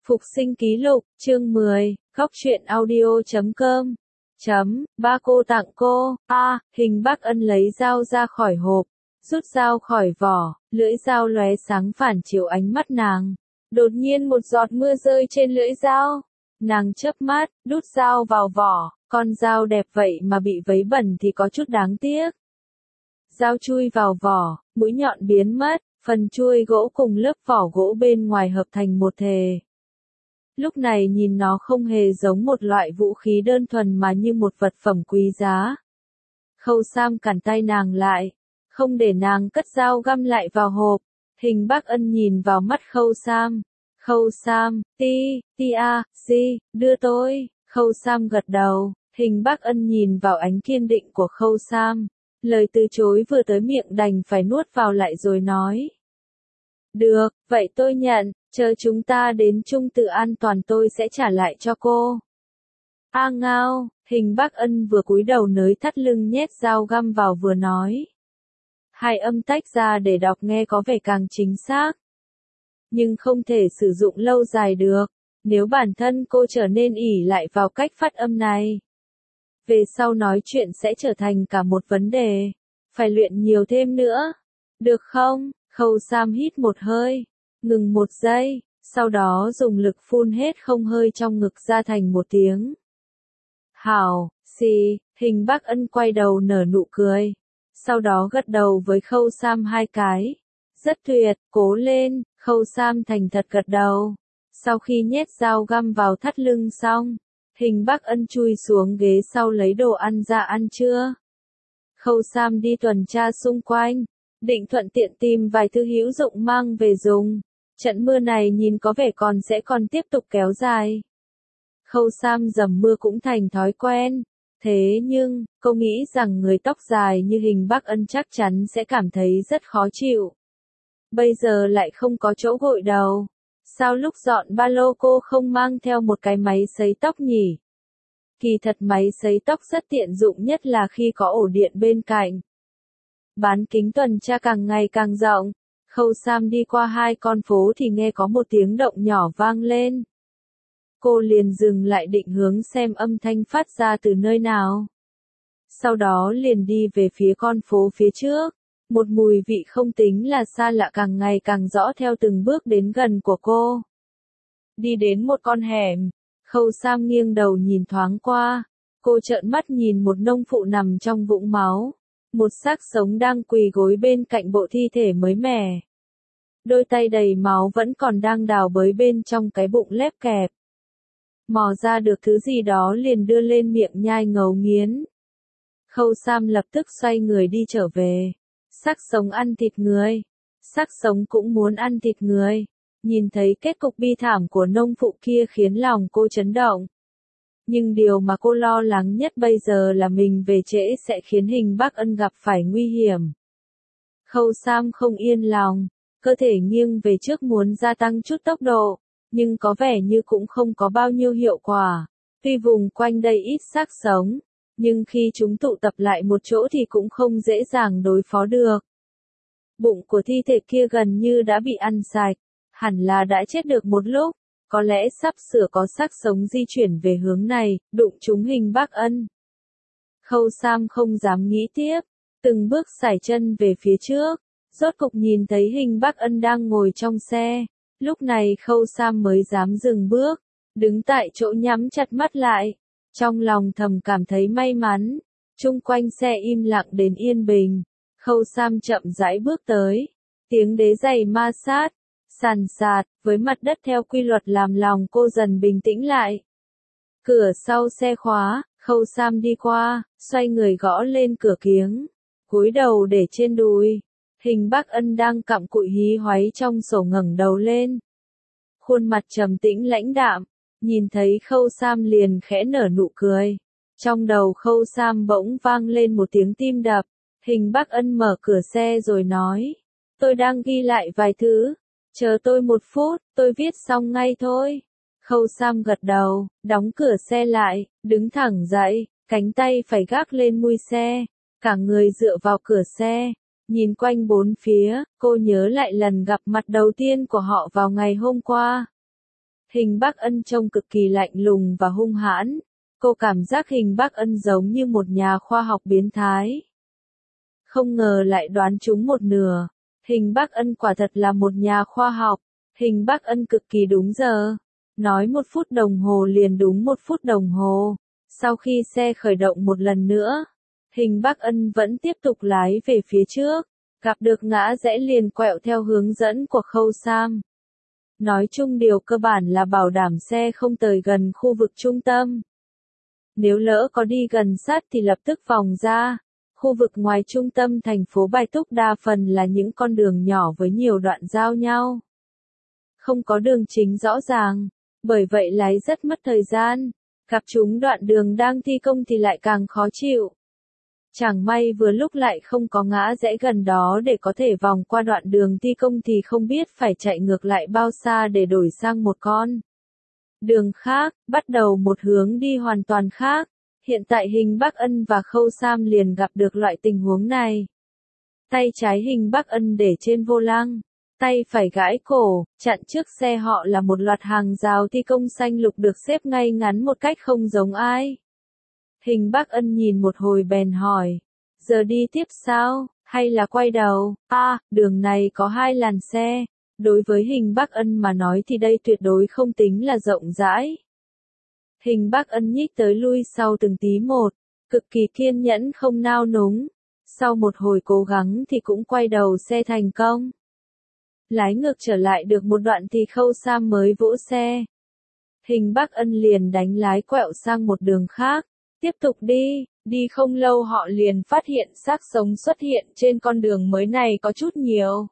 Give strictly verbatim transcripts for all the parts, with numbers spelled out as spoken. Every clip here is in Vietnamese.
Phục sinh ký lục, chương mười, góc truyện audio chấm com. Chấm, ba cô tặng cô, a, à, Hình Bắc Ân lấy dao ra khỏi hộp, rút dao khỏi vỏ, lưỡi dao lóe sáng phản chiếu ánh mắt nàng. Đột nhiên một giọt mưa rơi trên lưỡi dao. Nàng chớp mắt, đút dao vào vỏ, con dao đẹp vậy mà bị vấy bẩn thì có chút đáng tiếc. Dao chui vào vỏ, mũi nhọn biến mất, phần chuôi gỗ cùng lớp vỏ gỗ bên ngoài hợp thành một thể. Lúc này nhìn nó không hề giống một loại vũ khí đơn thuần mà như một vật phẩm quý giá. Khâu Sam cản tay nàng lại, không để nàng cất dao găm lại vào hộp. Hình Bắc Ân nhìn vào mắt Khâu Sam. Khâu Sam, ti, ti a, si, đưa tôi. Khâu Sam gật đầu. Hình Bắc Ân nhìn vào ánh kiên định của Khâu Sam. Lời từ chối vừa tới miệng đành phải nuốt vào lại rồi nói. Được, vậy tôi nhận, chờ chúng ta đến Trung Tự an toàn tôi sẽ trả lại cho cô. A ngao, Hình Bắc Ân vừa cúi đầu nới thắt lưng nhét dao găm vào vừa nói. Hai âm tách ra để đọc nghe có vẻ càng chính xác. Nhưng không thể sử dụng lâu dài được, nếu bản thân cô trở nên ỷ lại vào cách phát âm này. Về sau nói chuyện sẽ trở thành cả một vấn đề. Phải luyện nhiều thêm nữa. Được không? Khâu Sam hít một hơi. Ngừng một giây. Sau đó dùng lực phun hết không hơi trong ngực ra thành một tiếng. Hảo, xì, Hình Bắc Ân quay đầu nở nụ cười. Sau đó gật đầu với Khâu Sam hai cái. Rất tuyệt, cố lên, Khâu Sam thành thật gật đầu. Sau khi nhét dao găm vào thắt lưng xong. Hình Bắc Ân chui xuống ghế sau lấy đồ ăn ra ăn trưa. Khâu Sam đi tuần tra xung quanh, định thuận tiện tìm vài thứ hữu dụng mang về dùng. Trận mưa này nhìn có vẻ còn sẽ còn tiếp tục kéo dài. Khâu Sam dầm mưa cũng thành thói quen. Thế nhưng, cô nghĩ rằng người tóc dài như Hình Bắc Ân chắc chắn sẽ cảm thấy rất khó chịu. Bây giờ lại không có chỗ gội đầu. Sao lúc dọn ba lô cô không mang theo một cái máy sấy tóc nhỉ? Kỳ thật máy sấy tóc rất tiện dụng nhất là khi có ổ điện bên cạnh. Bán kính tuần tra càng ngày càng rộng. Khâu Sam đi qua hai con phố thì nghe có một tiếng động nhỏ vang lên. Cô liền dừng lại định hướng xem âm thanh phát ra từ nơi nào. Sau đó liền đi về phía con phố phía trước. Một mùi vị không tính là xa lạ càng ngày càng rõ theo từng bước đến gần của cô. Đi đến một con hẻm, Khâu Sam nghiêng đầu nhìn thoáng qua. Cô trợn mắt nhìn một nông phụ nằm trong vũng máu. Một xác sống đang quỳ gối bên cạnh bộ thi thể mới mẻ. Đôi tay đầy máu vẫn còn đang đào bới bên trong cái bụng lép kẹp. Mò ra được thứ gì đó liền đưa lên miệng nhai ngấu nghiến. Khâu Sam lập tức xoay người đi trở về. Xác sống ăn thịt người. Xác sống cũng muốn ăn thịt người. Nhìn thấy kết cục bi thảm của nông phụ kia khiến lòng cô chấn động. Nhưng điều mà cô lo lắng nhất bây giờ là mình về trễ sẽ khiến Hình Bắc Ân gặp phải nguy hiểm. Khâu Sam không yên lòng. Cơ thể nghiêng về trước muốn gia tăng chút tốc độ. Nhưng có vẻ như cũng không có bao nhiêu hiệu quả. Tuy vùng quanh đây ít xác sống. Nhưng khi chúng tụ tập lại một chỗ thì cũng không dễ dàng đối phó được. Bụng của thi thể kia gần như đã bị ăn sạch. Hẳn là đã chết được một lúc. Có lẽ sắp sửa có xác sống di chuyển về hướng này, đụng trúng Hình Bắc Ân. Khâu Sam không dám nghĩ tiếp. Từng bước sải chân về phía trước. Rốt cục nhìn thấy Hình Bắc Ân đang ngồi trong xe. Lúc này Khâu Sam mới dám dừng bước. Đứng tại chỗ nhắm chặt mắt lại. Trong lòng thầm cảm thấy may mắn. Chung quanh xe im lặng đến yên bình. Khâu Sam chậm rãi bước tới. Tiếng đế giày ma sát. Sàn sạt, với mặt đất theo quy luật làm lòng cô dần bình tĩnh lại. Cửa sau xe khóa, Khâu Sam đi qua, xoay người gõ lên cửa kiếng. Cúi đầu để trên đùi. Hình Bắc Ân đang cặm cụi hí hoáy trong sổ ngẩng đầu lên. Khuôn mặt trầm tĩnh lãnh đạm. Nhìn thấy Khâu Sam liền khẽ nở nụ cười. Trong đầu Khâu Sam bỗng vang lên một tiếng tim đập. Hình Bắc Ân mở cửa xe rồi nói. Tôi đang ghi lại vài thứ. Chờ tôi một phút, tôi viết xong ngay thôi. Khâu Sam gật đầu, đóng cửa xe lại, đứng thẳng dậy, cánh tay phải gác lên mui xe. Cả người dựa vào cửa xe. Nhìn quanh bốn phía, cô nhớ lại lần gặp mặt đầu tiên của họ vào ngày hôm qua. Hình Bắc Ân trông cực kỳ lạnh lùng và hung hãn. Cô cảm giác Hình Bắc Ân giống như một nhà khoa học biến thái. Không ngờ lại đoán trúng một nửa. Hình Bắc Ân quả thật là một nhà khoa học. Hình Bắc Ân cực kỳ đúng giờ. Nói một phút đồng hồ liền đúng một phút đồng hồ. Sau khi xe khởi động một lần nữa, Hình Bắc Ân vẫn tiếp tục lái về phía trước. Gặp được ngã rẽ liền quẹo theo hướng dẫn của Khâu Sam. Nói chung điều cơ bản là bảo đảm xe không tới gần khu vực trung tâm. Nếu lỡ có đi gần sát thì lập tức vòng ra. Khu vực ngoài trung tâm thành phố Bạch Túc đa phần là những con đường nhỏ với nhiều đoạn giao nhau. Không có đường chính rõ ràng, bởi vậy lái rất mất thời gian. Gặp chúng đoạn đường đang thi công thì lại càng khó chịu. Chẳng may vừa lúc lại không có ngã rẽ gần đó để có thể vòng qua đoạn đường thi công thì không biết phải chạy ngược lại bao xa để đổi sang một con đường khác, bắt đầu một hướng đi hoàn toàn khác. Hiện tại Hình Bắc Ân và Khâu Sam liền gặp được loại tình huống này. Tay trái Hình Bắc Ân để trên vô lăng, tay phải gãi cổ, chặn trước xe họ là một loạt hàng rào thi công xanh lục được xếp ngay ngắn một cách không giống ai. Hình Bắc Ân nhìn một hồi bèn hỏi, giờ đi tiếp sao, hay là quay đầu? À, đường này có hai làn xe. Đối với Hình Bắc Ân mà nói thì đây tuyệt đối không tính là rộng rãi. Hình Bắc Ân nhích tới lui sau từng tí một, cực kỳ kiên nhẫn không nao núng. Sau một hồi cố gắng thì cũng quay đầu xe thành công. Lái ngược trở lại được một đoạn thì Khâu Sam mới vỗ xe. Hình Bắc Ân liền đánh lái quẹo sang một đường khác. Tiếp tục đi, đi không lâu họ liền phát hiện xác sống xuất hiện trên con đường mới này có chút nhiều.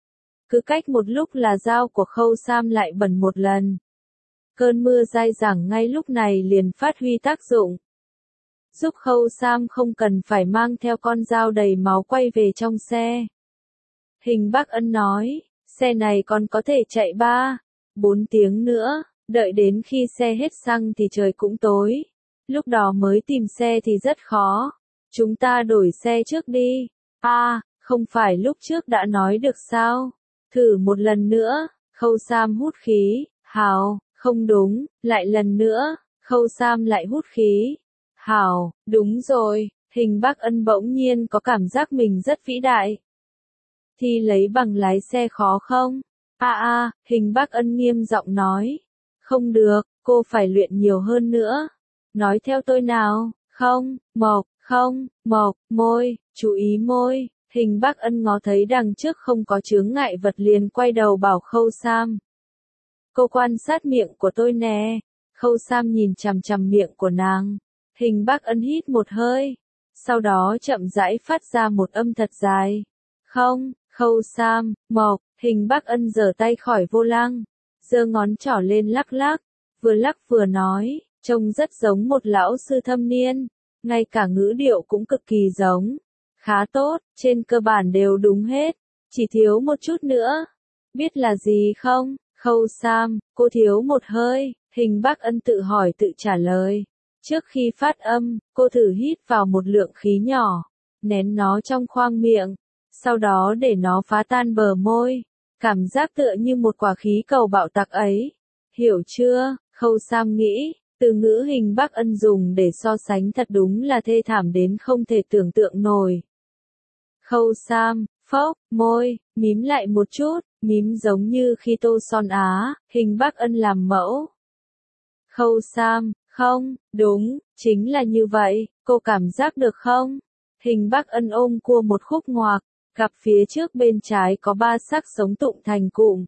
Cứ cách một lúc là dao của Khâu Sam lại bẩn một lần. Cơn mưa dai dẳng ngay lúc này liền phát huy tác dụng. Giúp Khâu Sam không cần phải mang theo con dao đầy máu quay về trong xe. Hình Bắc Ân nói, xe này còn có thể chạy ba, bốn tiếng nữa, đợi đến khi xe hết xăng thì trời cũng tối. Lúc đó mới tìm xe thì rất khó. Chúng ta đổi xe trước đi. À, không phải lúc trước đã nói được sao? Thử một lần nữa. Khâu Sam hút khí. Hào, không đúng, lại lần nữa. Khâu Sam lại hút khí. Hào, đúng rồi. Hình Bắc Ân bỗng nhiên có cảm giác mình rất vĩ đại. Thì lấy bằng lái xe khó không? À à, Hình Bắc Ân nghiêm giọng nói. Không được, cô phải luyện nhiều hơn nữa. Nói theo tôi nào, không, mộc, không, mộc, môi, chú ý môi. Hình Bắc Ân ngó thấy đằng trước không có chướng ngại vật liền quay đầu bảo Khâu Sam. Cô quan sát miệng của tôi nè. Khâu Sam nhìn chằm chằm miệng của nàng. Hình Bắc Ân hít một hơi. Sau đó chậm rãi phát ra một âm thật dài. Không, Khâu Sam, mộc. Hình Bắc Ân giở tay khỏi vô lăng. Giơ ngón trỏ lên lắc lắc. Vừa lắc vừa nói. Trông rất giống một lão sư thâm niên, ngay cả ngữ điệu cũng cực kỳ giống. Khá tốt, trên cơ bản đều đúng hết, chỉ thiếu một chút nữa. Biết là gì không? Khâu Sam, cô thiếu một hơi. Hình Bắc Ân tự hỏi tự trả lời. Trước khi phát âm, cô thử hít vào một lượng khí nhỏ, nén nó trong khoang miệng, sau đó để nó phá tan bờ môi. Cảm giác tựa như một quả khí cầu bạo tạc ấy. Hiểu chưa? Khâu Sam nghĩ. Từ ngữ Hình Bắc Ân dùng để so sánh thật đúng là thê thảm đến không thể tưởng tượng nổi. Khâu Sam, phốc, môi, mím lại một chút, mím giống như khi tô son á, Hình Bắc Ân làm mẫu. Khâu Sam, không, đúng, chính là như vậy, cô cảm giác được không? Hình Bắc Ân ôm cua một khúc ngoạc, gặp phía trước bên trái có ba xác sống tụng thành cụm.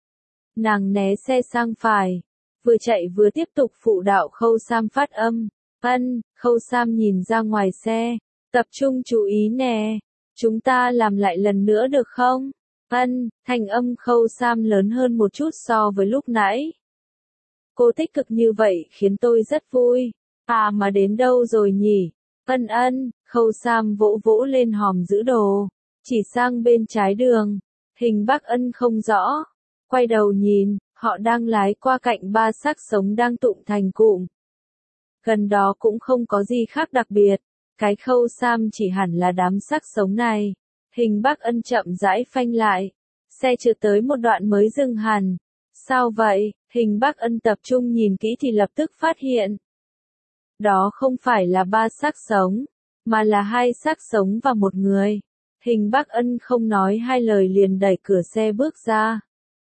Nàng né xe sang phải. Vừa chạy vừa tiếp tục phụ đạo Khâu Sam phát âm. Ân, Khâu Sam nhìn ra ngoài xe. Tập trung chú ý nè. Chúng ta làm lại lần nữa được không? Ân, thanh âm Khâu Sam lớn hơn một chút so với lúc nãy. Cô tích cực như vậy khiến tôi rất vui. À mà đến đâu rồi nhỉ? Ân ân, Khâu Sam vỗ vỗ lên hòm giữ đồ. Chỉ sang bên trái đường. Hình Bắc Ân không rõ. Quay đầu nhìn. Họ đang lái qua cạnh ba xác sống đang tụng thành cụm. Gần đó cũng không có gì khác đặc biệt. Cái Khâu Sam chỉ hẳn là đám xác sống này. Hình Bắc Ân chậm rãi phanh lại. Xe trượt tới một đoạn mới dừng hẳn. Sao vậy? Hình Bắc Ân tập trung nhìn kỹ thì lập tức phát hiện. Đó không phải là ba xác sống, mà là hai xác sống và một người. Hình Bắc Ân không nói hai lời liền đẩy cửa xe bước ra.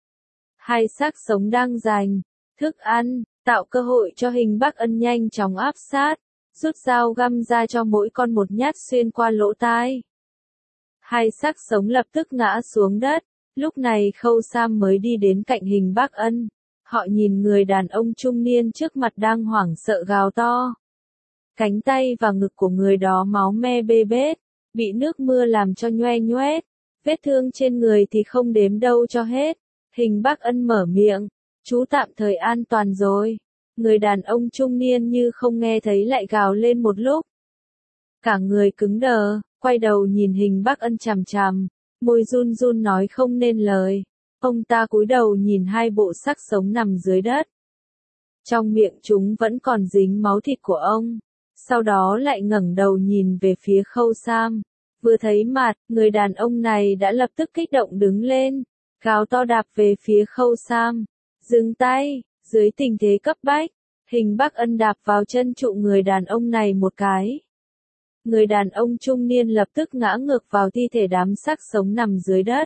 Hai xác sống đang giành thức ăn, tạo cơ hội cho Hình Bắc Ân nhanh chóng áp sát, rút dao găm ra cho mỗi con một nhát xuyên qua lỗ tai. Hai xác sống lập tức ngã xuống đất, lúc này Khâu Sam mới đi đến cạnh Hình Bắc Ân. Họ nhìn người đàn ông trung niên trước mặt đang hoảng sợ gào to. Cánh tay và ngực của người đó máu me bê bết, bị nước mưa làm cho nhoe nhoét, vết thương trên người thì không đếm đâu cho hết. Hình Bắc Ân mở miệng, chú tạm thời an toàn rồi. Người đàn ông trung niên như không nghe thấy lại gào lên một lúc. Cả người cứng đờ, quay đầu nhìn Hình Bắc Ân chằm chằm, môi run run nói không nên lời. Ông ta cúi đầu nhìn hai bộ xác sống nằm dưới đất. Trong miệng chúng vẫn còn dính máu thịt của ông. Sau đó lại ngẩng đầu nhìn về phía Khâu Sam. Vừa thấy mặt, người đàn ông này đã lập tức kích động đứng lên, gào to đạp về phía Khâu Sam. Dừng tay, dưới tình thế cấp bách, Hình Bắc Ân đạp vào chân trụ người đàn ông này một cái. Người đàn ông trung niên lập tức ngã ngược vào thi thể đám xác sống nằm dưới đất.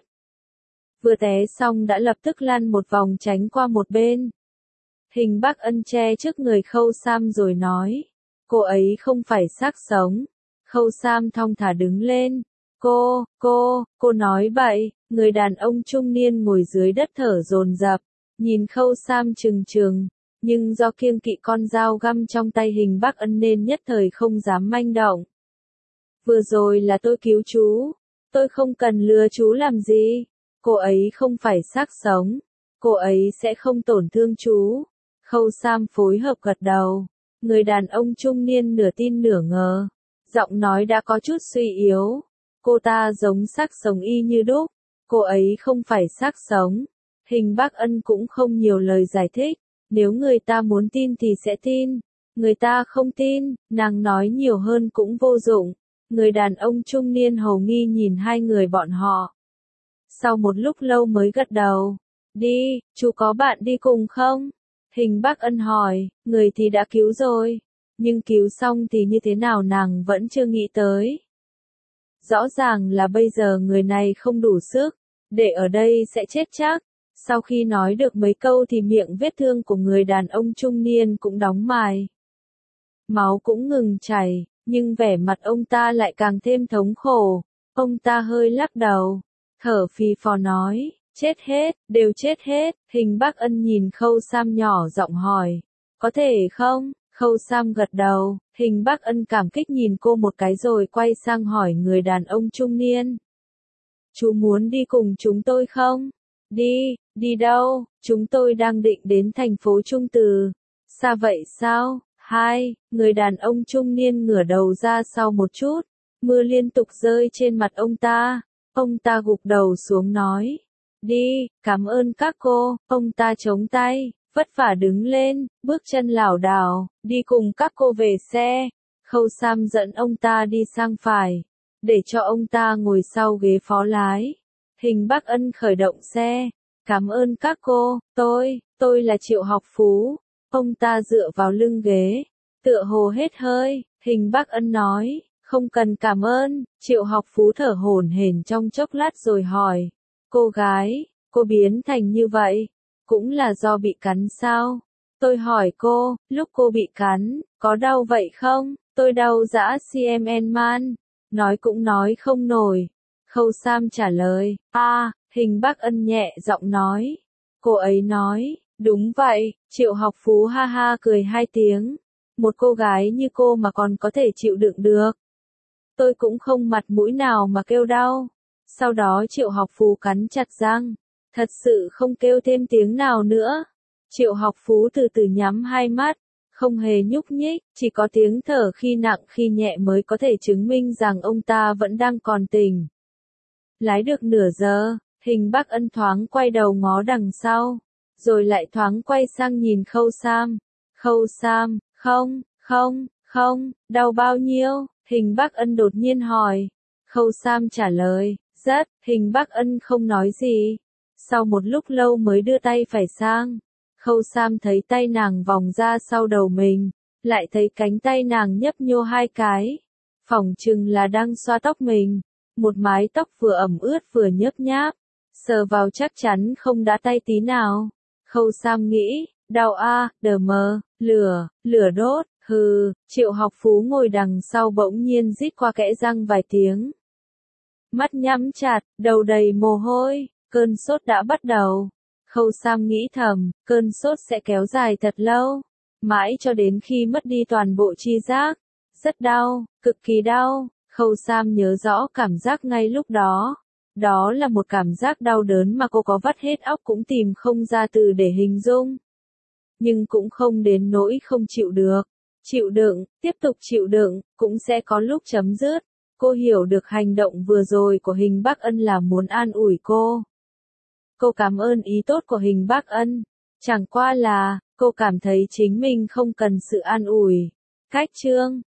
Vừa té xong đã lập tức lăn một vòng tránh qua một bên. Hình Bắc Ân che trước người Khâu Sam rồi nói. Cô ấy không phải xác sống. Khâu Sam thong thả đứng lên. Cô, cô, cô nói bậy. Người đàn ông trung niên ngồi dưới đất thở dồn dập, nhìn Khâu Sam trừng trừng, nhưng do kiêng kỵ con dao găm trong tay Hình Bắc Ân nên nhất thời không dám manh động. Vừa rồi là tôi cứu chú, tôi không cần lừa chú làm gì. Cô ấy không phải xác sống, cô ấy sẽ không tổn thương chú. Khâu Sam phối hợp gật đầu. Người đàn ông trung niên nửa tin nửa ngờ, giọng nói đã có chút suy yếu. Cô ta giống xác sống y như đúc, cô ấy không phải xác sống. Hình Bắc Ân cũng không nhiều lời giải thích, nếu người ta muốn tin thì sẽ tin, người ta không tin, nàng nói nhiều hơn cũng vô dụng. Người đàn ông trung niên hầu nghi nhìn hai người bọn họ. Sau một lúc lâu mới gật đầu. Đi, chú có bạn đi cùng không? Hình Bắc Ân hỏi, người thì đã cứu rồi, nhưng cứu xong thì như thế nào nàng vẫn chưa nghĩ tới. Rõ ràng là bây giờ người này không đủ sức, để ở đây sẽ chết chắc. Sau khi nói được mấy câu thì miệng vết thương của người đàn ông trung niên cũng đóng mài. Máu cũng ngừng chảy, nhưng vẻ mặt ông ta lại càng thêm thống khổ. Ông ta hơi lắc đầu, thở phì phò nói, chết hết, đều chết hết. Hình Bắc Ân nhìn Khâu Sam nhỏ giọng hỏi, có thể không? Khâu Sam gật đầu, Hình Bắc Ân cảm kích nhìn cô một cái rồi quay sang hỏi người đàn ông trung niên. Chú muốn đi cùng chúng tôi không? Đi, đi đâu? Chúng tôi đang định đến thành phố Trung Từ. Xa vậy sao? Hai, người đàn ông trung niên ngửa đầu ra sau một chút, mưa liên tục rơi trên mặt ông ta. Ông ta gục đầu xuống nói, đi, cảm ơn các cô. Ông ta chống tay, vất vả đứng lên, bước chân lảo đảo, đi cùng các cô về xe. Khâu Sam dẫn ông ta đi sang phải, để cho ông ta ngồi sau ghế phó lái. Hình Bắc Ân khởi động xe, cảm ơn các cô, tôi, tôi là Triệu Học Phú. Ông ta dựa vào lưng ghế, tựa hồ hết hơi. Hình Bắc Ân nói, không cần cảm ơn. Triệu Học Phú thở hổn hển trong chốc lát rồi hỏi, cô gái, cô biến thành như vậy, cũng là do bị cắn sao? Tôi hỏi cô, lúc cô bị cắn, có đau vậy không? Tôi đau dã xê em man. Nói cũng nói không nổi. Khâu Sam trả lời, a, à, Hình Bắc Ân nhẹ giọng nói. Cô ấy nói, đúng vậy. Triệu Học Phú ha ha cười hai tiếng. Một cô gái như cô mà còn có thể chịu đựng được. Tôi cũng không mặt mũi nào mà kêu đau. Sau đó Triệu Học Phú cắn chặt răng, thật sự không kêu thêm tiếng nào nữa. Triệu Học Phú từ từ nhắm hai mắt, không hề nhúc nhích, chỉ có tiếng thở khi nặng khi nhẹ mới có thể chứng minh rằng ông ta vẫn đang còn tỉnh. Lái được nửa giờ, Hình Bắc Ân thoáng quay đầu ngó đằng sau, rồi lại thoáng quay sang nhìn Khâu Sam. Khâu Sam, không, không, không, đau bao nhiêu? Hình Bắc Ân đột nhiên hỏi. Khâu Sam trả lời, rất. Hình Bắc Ân không nói gì, sau một lúc lâu mới đưa tay phải sang. Khâu Sam thấy tay nàng vòng ra sau đầu mình, lại thấy cánh tay nàng nhấp nhô hai cái. Phỏng chừng là đang xoa tóc mình, một mái tóc vừa ẩm ướt vừa nhớp nháp, sờ vào chắc chắn không đã tay tí nào. Khâu Sam nghĩ, đau a, đờ mờ, lửa, lửa đốt, hừ, Triệu Học Phú ngồi đằng sau bỗng nhiên rít qua kẽ răng vài tiếng. Mắt nhắm chặt, đầu đầy mồ hôi, cơn sốt đã bắt đầu. Khâu Sam nghĩ thầm, cơn sốt sẽ kéo dài thật lâu, mãi cho đến khi mất đi toàn bộ tri giác. Rất đau, cực kỳ đau, Khâu Sam nhớ rõ cảm giác ngay lúc đó. Đó là một cảm giác đau đớn mà cô có vắt hết óc cũng tìm không ra từ để hình dung. Nhưng cũng không đến nỗi không chịu được. Chịu đựng, tiếp tục chịu đựng, cũng sẽ có lúc chấm dứt. Cô hiểu được hành động vừa rồi của Hình Bắc Ân là muốn an ủi cô. Cô cảm ơn ý tốt của Hình Bắc Ân. Chẳng qua là, cô cảm thấy chính mình không cần sự an ủi. Cách chương